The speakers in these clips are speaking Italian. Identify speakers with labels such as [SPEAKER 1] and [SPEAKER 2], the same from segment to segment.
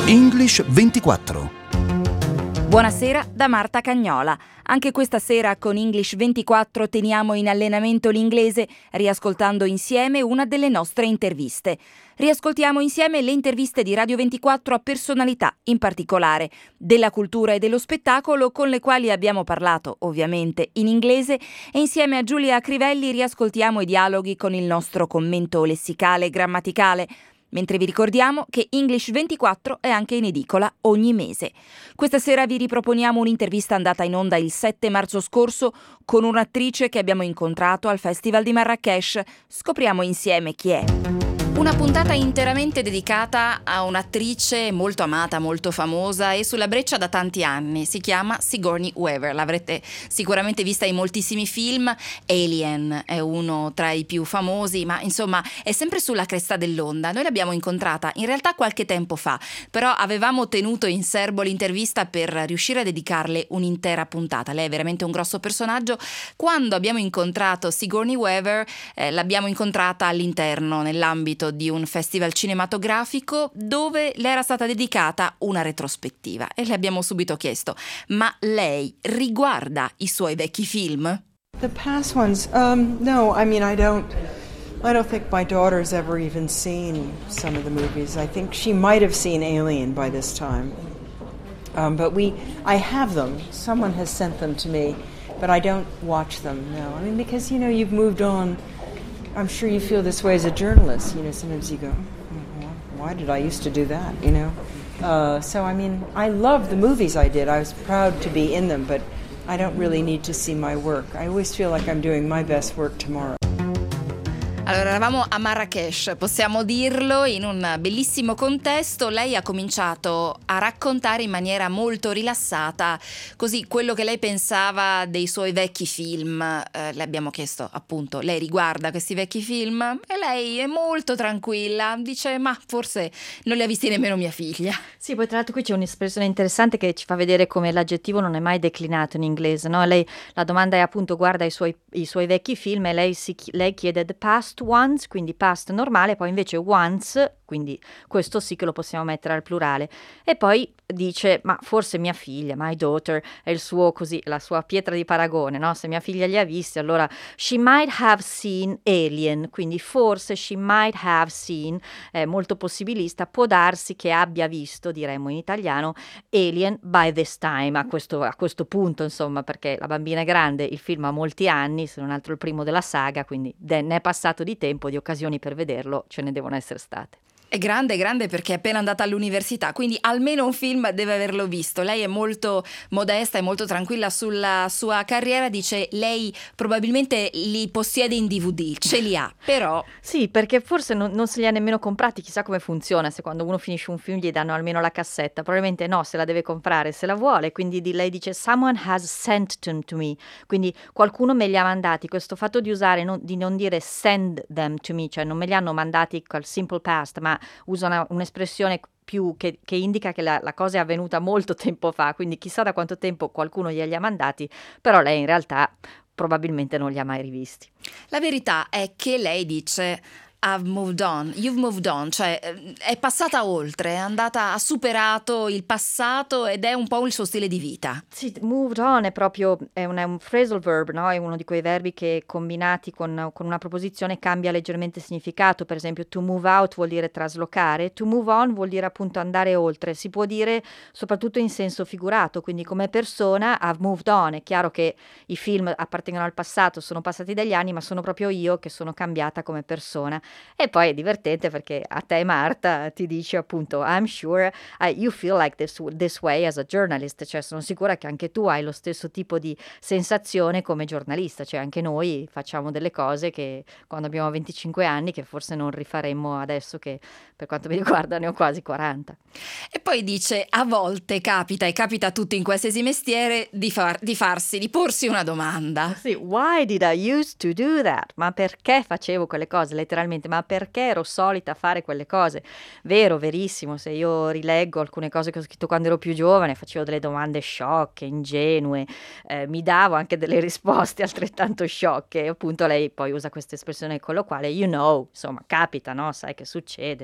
[SPEAKER 1] English 24.
[SPEAKER 2] Buonasera da Marta Cagnola. Anche questa sera con English 24 teniamo in allenamento l'inglese riascoltando insieme una delle nostre interviste. Riascoltiamo insieme le interviste di Radio 24 a personalità, in particolare della cultura e dello spettacolo, con le quali abbiamo parlato ovviamente in inglese, e insieme a Giulia Crivelli riascoltiamo i dialoghi con il nostro commento lessicale e grammaticale. Mentre vi ricordiamo che English 24 è anche in edicola ogni mese. Questa sera vi riproponiamo un'intervista andata in onda il 7 marzo scorso con un'attrice che abbiamo incontrato al Festival di Marrakech. Scopriamo insieme chi è. Una puntata interamente dedicata a un'attrice molto amata, molto famosa e sulla breccia da tanti anni. Si chiama Sigourney Weaver. L'avrete sicuramente vista in moltissimi film. Alien è uno tra i più famosi, ma insomma è sempre sulla cresta dell'onda. Noi l'abbiamo incontrata in realtà qualche tempo fa, però avevamo tenuto in serbo l'intervista per riuscire a dedicarle un'intera puntata. Lei è veramente un grosso personaggio. Quando abbiamo incontrato Sigourney Weaver, l'abbiamo incontrata all'interno, nell'ambito di un festival cinematografico dove le era stata dedicata una retrospettiva e le abbiamo subito chiesto: ma lei riguarda i suoi vecchi film?
[SPEAKER 3] The past ones, no, I mean I don't think my daughter's ever even seen some of the movies. I think she might have seen Alien by this time. But I have them. Someone has sent them to me, but I don't watch them, no. I mean, because, you've moved on. I'm sure you feel this way as a journalist. Sometimes you go, why did I used to do that, So, I mean, I love the movies I did. I was proud to be in them, but I don't really need to see my work. I always feel like I'm doing my best work tomorrow.
[SPEAKER 2] Allora, eravamo a Marrakech, possiamo dirlo, in un bellissimo contesto. Lei ha cominciato a raccontare in maniera molto rilassata, così, quello che lei pensava dei suoi vecchi film. Le abbiamo chiesto, appunto, lei riguarda questi vecchi film? E lei è molto tranquilla, dice, ma forse non li ha visti nemmeno mia figlia.
[SPEAKER 4] Sì, poi tra l'altro qui c'è un'espressione interessante che ci fa vedere come l'aggettivo non è mai declinato in inglese, no? Lei, la domanda è appunto, guarda i suoi vecchi film, e lei chiede the past ones, quindi past normale, poi invece once, quindi questo sì che lo possiamo mettere al plurale, e poi dice, ma forse mia figlia, my daughter, è il suo, così, la sua pietra di paragone, no? Se mia figlia li ha visti, allora she might have seen Alien, quindi forse she might have seen, è molto possibilista, può darsi che abbia visto, diremmo in italiano, Alien by this time, a questo punto, insomma, perché la bambina è grande, il film ha molti anni, se non altro il primo della saga, quindi ne è passato di tempo, di occasioni per vederlo ce ne devono essere state.
[SPEAKER 2] È grande perché è appena andata all'università, quindi almeno un film deve averlo visto. Lei è molto modesta e molto tranquilla sulla sua carriera, dice lei probabilmente li possiede in DVD, ce li ha, però...
[SPEAKER 4] Sì, perché forse non se li ha nemmeno comprati, chissà come funziona, se quando uno finisce un film gli danno almeno la cassetta, probabilmente no, se la deve comprare, se la vuole, quindi lei dice someone has sent them to me, quindi qualcuno me li ha mandati. Questo fatto di usare, di non dire send them to me, cioè non me li hanno mandati col simple past, ma usa un'espressione più che indica che la cosa è avvenuta molto tempo fa, quindi chissà da quanto tempo qualcuno glieli ha mandati, però lei in realtà probabilmente non li ha mai rivisti.
[SPEAKER 2] La verità è che lei dice I've moved on, you've moved on, cioè è passata oltre, ha superato il passato ed è un po' il suo stile di vita.
[SPEAKER 4] Sì, moved on è un phrasal verb, no? È uno di quei verbi che combinati con una proposizione cambia leggermente significato. Per esempio, to move out vuol dire traslocare, to move on vuol dire appunto andare oltre. Si può dire soprattutto in senso figurato, quindi come persona I've moved on. È chiaro che i film appartengono al passato, sono passati degli anni, ma sono proprio io che sono cambiata come persona. E poi è divertente perché a te, Marta, ti dice appunto I'm sure you feel like this way as a journalist, cioè sono sicura che anche tu hai lo stesso tipo di sensazione come giornalista, cioè anche noi facciamo delle cose che quando abbiamo 25 anni che forse non rifaremmo adesso che per quanto mi riguarda ne ho quasi 40.
[SPEAKER 2] E poi dice a volte capita, e capita a tutti in qualsiasi mestiere, di porsi una domanda.
[SPEAKER 4] Sì, why did I used to do that? Ma perché facevo quelle cose, letteralmente? Ma perché ero solita fare quelle cose? Vero, verissimo, se io rileggo alcune cose che ho scritto quando ero più giovane, facevo delle domande sciocche, ingenue, mi davo anche delle risposte altrettanto sciocche, e appunto lei poi usa questa espressione colloquiale, insomma, capita, no? Sai che succede.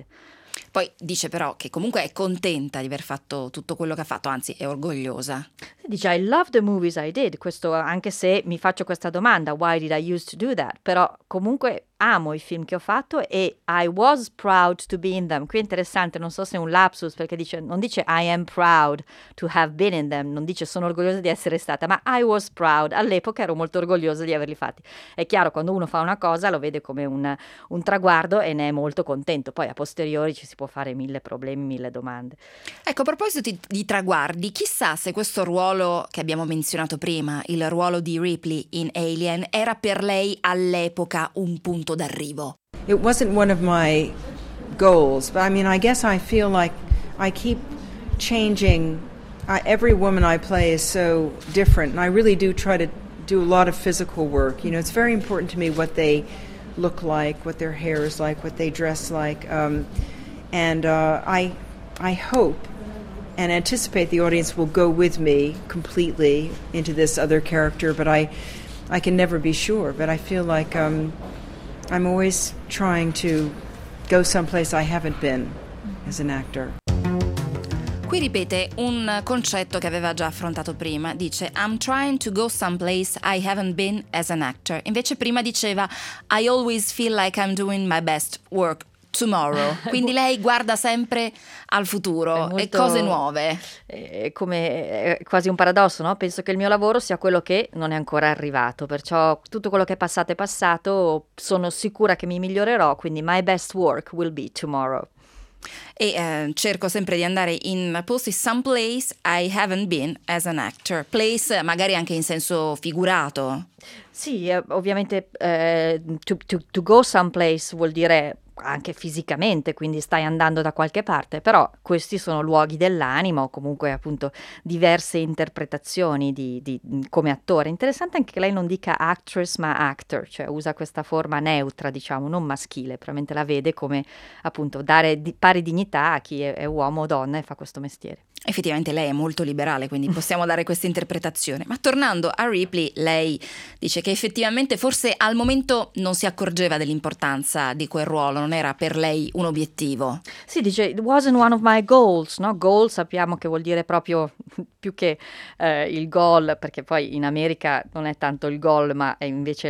[SPEAKER 2] Poi dice però che comunque è contenta di aver fatto tutto quello che ha fatto, anzi è orgogliosa.
[SPEAKER 4] Dice I love the movies I did, questo anche se mi faccio questa domanda, why did I used to do that? Però comunque amo i film che ho fatto e I was proud to be in them. Qui è interessante, non so se è un lapsus perché non dice I am proud to have been in them, non dice sono orgogliosa di essere stata, ma I was proud, all'epoca ero molto orgogliosa di averli fatti. È chiaro, quando uno fa una cosa lo vede come un traguardo e ne è molto contento, poi a posteriori ci si può fare 1000 problemi, 1000 domande.
[SPEAKER 2] Ecco, a proposito di traguardi, chissà se questo ruolo che abbiamo menzionato prima, il ruolo di Ripley in Alien, era per lei all'epoca un punto d'arrivo.
[SPEAKER 3] It wasn't one of my goals, but I mean, I guess I feel like I keep changing. Every woman I play is so different, and I really do try to do a lot of physical work. You know, it's very important to me what they look like, what their hair is like, what they dress like, and I hope and anticipate the audience will go with me completely into this other character, but I can never be sure. But I feel like I'm always trying to go someplace I haven't been as an actor.
[SPEAKER 2] Qui ripete un concetto che aveva già affrontato prima, dice I'm trying to go someplace I haven't been as an actor. Invece prima diceva I always feel like I'm doing my best work tomorrow, quindi lei guarda sempre al futuro e cose nuove.
[SPEAKER 4] È quasi un paradosso, no? Penso che il mio lavoro sia quello che non è ancora arrivato, perciò tutto quello che è passato, sono sicura che mi migliorerò, quindi my best work will be tomorrow.
[SPEAKER 2] E cerco sempre di andare in posti someplace I haven't been as an actor. Place magari anche in senso figurato.
[SPEAKER 4] Sì, ovviamente to go someplace vuol dire anche fisicamente, quindi stai andando da qualche parte, però questi sono luoghi dell'anima o comunque appunto diverse interpretazioni di come attore. Interessante anche che lei non dica actress ma actor, cioè usa questa forma neutra, diciamo, non maschile, probabilmente la vede come appunto dare pari dignità a chi è uomo o donna e fa questo mestiere.
[SPEAKER 2] Effettivamente lei è molto liberale, quindi possiamo dare questa interpretazione. Ma tornando a Ripley, lei dice che effettivamente forse al momento non si accorgeva dell'importanza di quel ruolo, non era per lei un obiettivo.
[SPEAKER 4] Sì, dice it wasn't one of my goals, no? Goal sappiamo che vuol dire proprio più che il goal, perché poi in America non è tanto il goal, ma è invece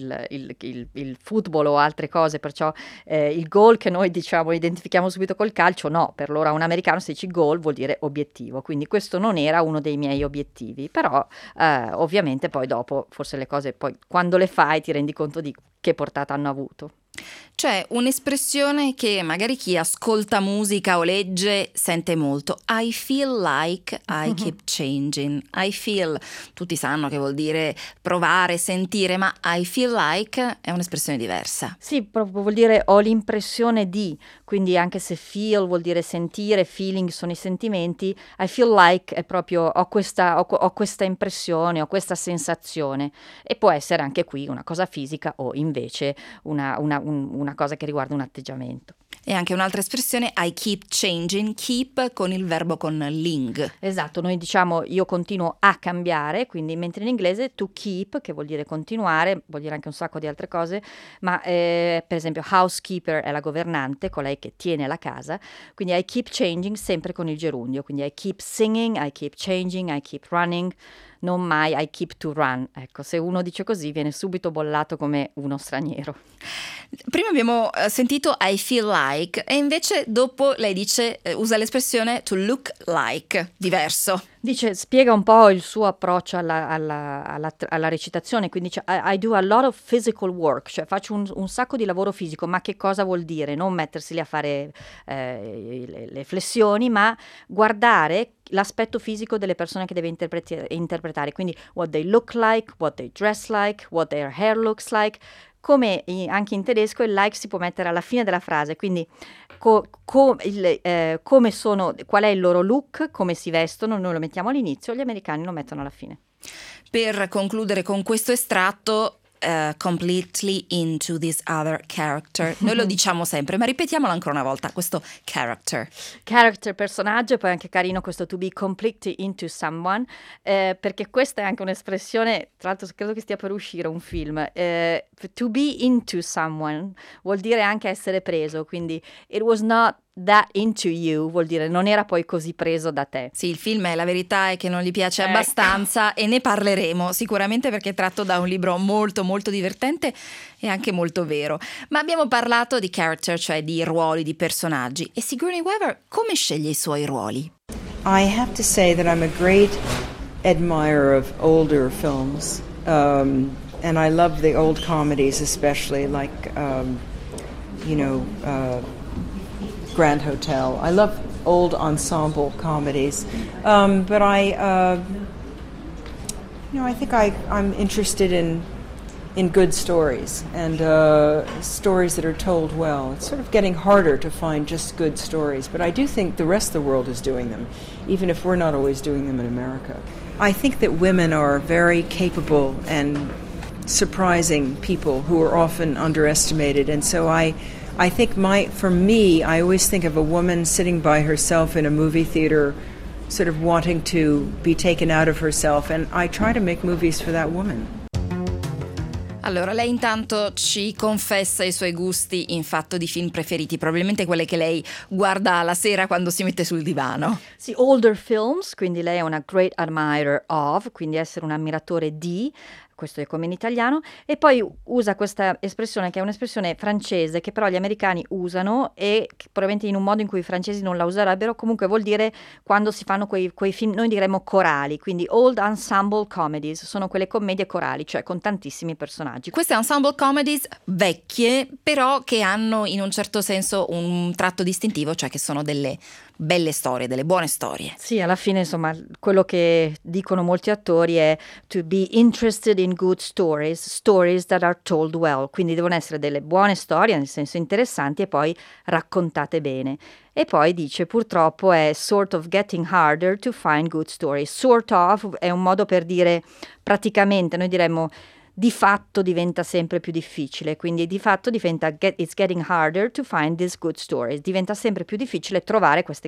[SPEAKER 4] il football o altre cose, perciò il goal che noi diciamo identifichiamo subito col calcio, no, per loro a un americano se dici goal vuol dire obiettivo, quindi questo non era uno dei miei obiettivi, però ovviamente poi dopo forse le cose poi quando le fai ti rendi conto di che portata hanno avuto.
[SPEAKER 2] C'è un'espressione che magari chi ascolta musica o legge sente molto. I feel like I keep changing. I feel, tutti sanno che vuol dire provare, sentire, ma I feel like è un'espressione diversa.
[SPEAKER 4] Sì, proprio vuol dire ho l'impressione di, quindi anche se feel vuol dire sentire, feeling sono i sentimenti, I feel like è proprio ho questa impressione, ho questa sensazione, e può essere anche qui una cosa fisica o invece una cosa che riguarda un atteggiamento.
[SPEAKER 2] E anche un'altra espressione, I keep changing, keep con il verbo con ling.
[SPEAKER 4] Esatto, noi diciamo io continuo a cambiare, quindi mentre in inglese to keep, che vuol dire continuare, vuol dire anche un sacco di altre cose, ma per esempio housekeeper è la governante, colei che tiene la casa, quindi I keep changing sempre con il gerundio, quindi I keep singing, I keep changing, I keep running, non mai I keep to run. Ecco, se uno dice così viene subito bollato come uno straniero.
[SPEAKER 2] Prima abbiamo sentito I feel like e invece dopo lei dice, usa l'espressione to look like, diverso.
[SPEAKER 4] Dice, spiega un po' il suo approccio alla recitazione, quindi dice I do a lot of physical work, cioè faccio un sacco di lavoro fisico, ma che cosa vuol dire? Non mettersi lì a fare le flessioni, ma guardare l'aspetto fisico delle persone che deve interpretare, quindi what they look like, what they dress like, what their hair looks like. Come anche in tedesco il like si può mettere alla fine della frase, quindi come sono, qual è il loro look, come si vestono, noi lo mettiamo all'inizio, gli americani lo mettono alla fine. Per
[SPEAKER 2] concludere con questo estratto, completely into this other character. Noi lo diciamo sempre, ma ripetiamolo ancora una volta, questo character.
[SPEAKER 4] Character, personaggio, poi è anche carino questo to be completely into someone, perché questa è anche un'espressione, tra l'altro credo che stia per uscire un film, to be into someone vuol dire anche essere preso, quindi it was not that into you, vuol dire non era poi così preso da te.
[SPEAKER 2] Sì, il film la verità è che non gli piace abbastanza e ne parleremo sicuramente perché è tratto da un libro molto molto divertente e anche molto vero. Ma abbiamo parlato di character, cioè di ruoli, di personaggi. E Sigourney Weaver come sceglie i suoi ruoli?
[SPEAKER 3] I have to say that I'm a great admirer of older films, and I love the old comedies, especially like, Grand Hotel. I love old ensemble comedies, but I think I'm interested in good stories and stories that are told well. It's sort of getting harder to find just good stories, but I do think the rest of the world is doing them, even if we're not always doing them in America. I think that women are very capable and surprising people who are often underestimated, and so I think for me, I always think of a woman sitting by herself in a movie theater, sort of wanting to be taken out of herself, and I try to make movies for that woman.
[SPEAKER 2] Allora, lei intanto ci confessa i suoi gusti in fatto di film preferiti, probabilmente quelle che lei guarda la sera quando si mette sul divano.
[SPEAKER 4] Sì, older films, quindi lei è una great admirer of, quindi essere un ammiratore di, questo è come in italiano, e poi usa questa espressione che è un'espressione francese che però gli americani usano e che probabilmente in un modo in cui i francesi non la userebbero, comunque vuol dire quando si fanno quei film, noi diremmo corali, quindi old ensemble comedies, sono quelle commedie corali, cioè con tantissimi personaggi.
[SPEAKER 2] Queste ensemble comedies vecchie, però che hanno in un certo senso un tratto distintivo, cioè che sono delle belle storie, delle buone storie.
[SPEAKER 4] Sì, alla fine insomma quello che dicono molti attori è to be interested in good stories that are told well, quindi devono essere delle buone storie, nel senso interessanti e poi raccontate bene. E poi dice purtroppo è sort of getting harder to find good stories. Sort of è un modo per dire praticamente, noi diremmo di fatto diventa sempre più difficile, quindi di fatto it's getting harder to find these good stories, diventa sempre più difficile trovare questi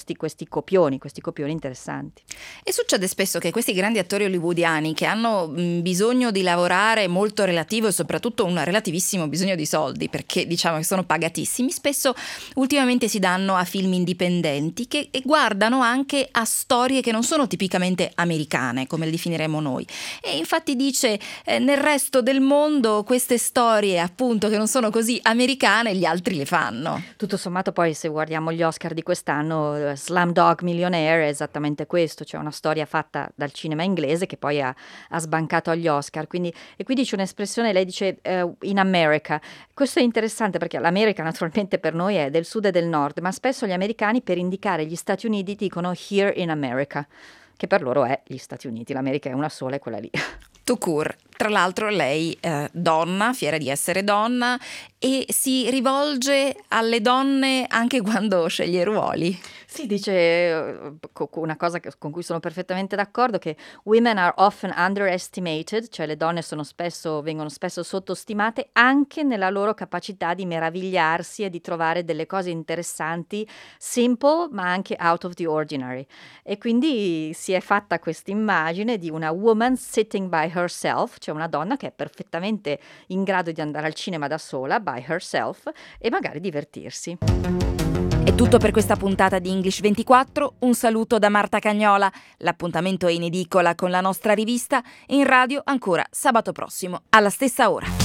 [SPEAKER 4] copioni interessanti.
[SPEAKER 2] E succede spesso che questi grandi attori hollywoodiani che hanno bisogno di lavorare molto relativo e soprattutto un relativissimo bisogno di soldi, perché diciamo che sono pagatissimi, spesso ultimamente si danno a film indipendenti che guardano anche a storie che non sono tipicamente americane, come le definiremo noi. E infatti dice nel resto del mondo queste storie appunto che non sono così americane gli altri le fanno.
[SPEAKER 4] Tutto sommato poi se guardiamo gli Oscar di quest'anno, Slumdog Millionaire è esattamente questo, cioè una storia fatta dal cinema inglese che poi ha sbancato agli Oscar, quindi, e qui dice un'espressione, lei dice in America. Questo è interessante perché l'America naturalmente per noi è del sud e del nord, ma spesso gli americani per indicare gli Stati Uniti dicono here in America, che per loro è gli Stati Uniti, l'America è una sola, è quella lì.
[SPEAKER 2] Tout court. Tra l'altro lei, donna, fiera di essere donna, e si rivolge alle donne anche quando sceglie ruoli.
[SPEAKER 4] Sì, dice una cosa con cui sono perfettamente d'accordo, che women are often underestimated, cioè le donne vengono spesso sottostimate anche nella loro capacità di meravigliarsi e di trovare delle cose interessanti, simple ma anche out of the ordinary. E quindi si è fatta questa immagine di una woman sitting by herself, cioè una donna che è perfettamente in grado di andare al cinema da sola, by herself, e magari divertirsi.
[SPEAKER 2] È tutto per questa puntata di English 24, un saluto da Marta Cagnola. L'appuntamento è in edicola con la nostra rivista e in radio ancora sabato prossimo, alla stessa ora.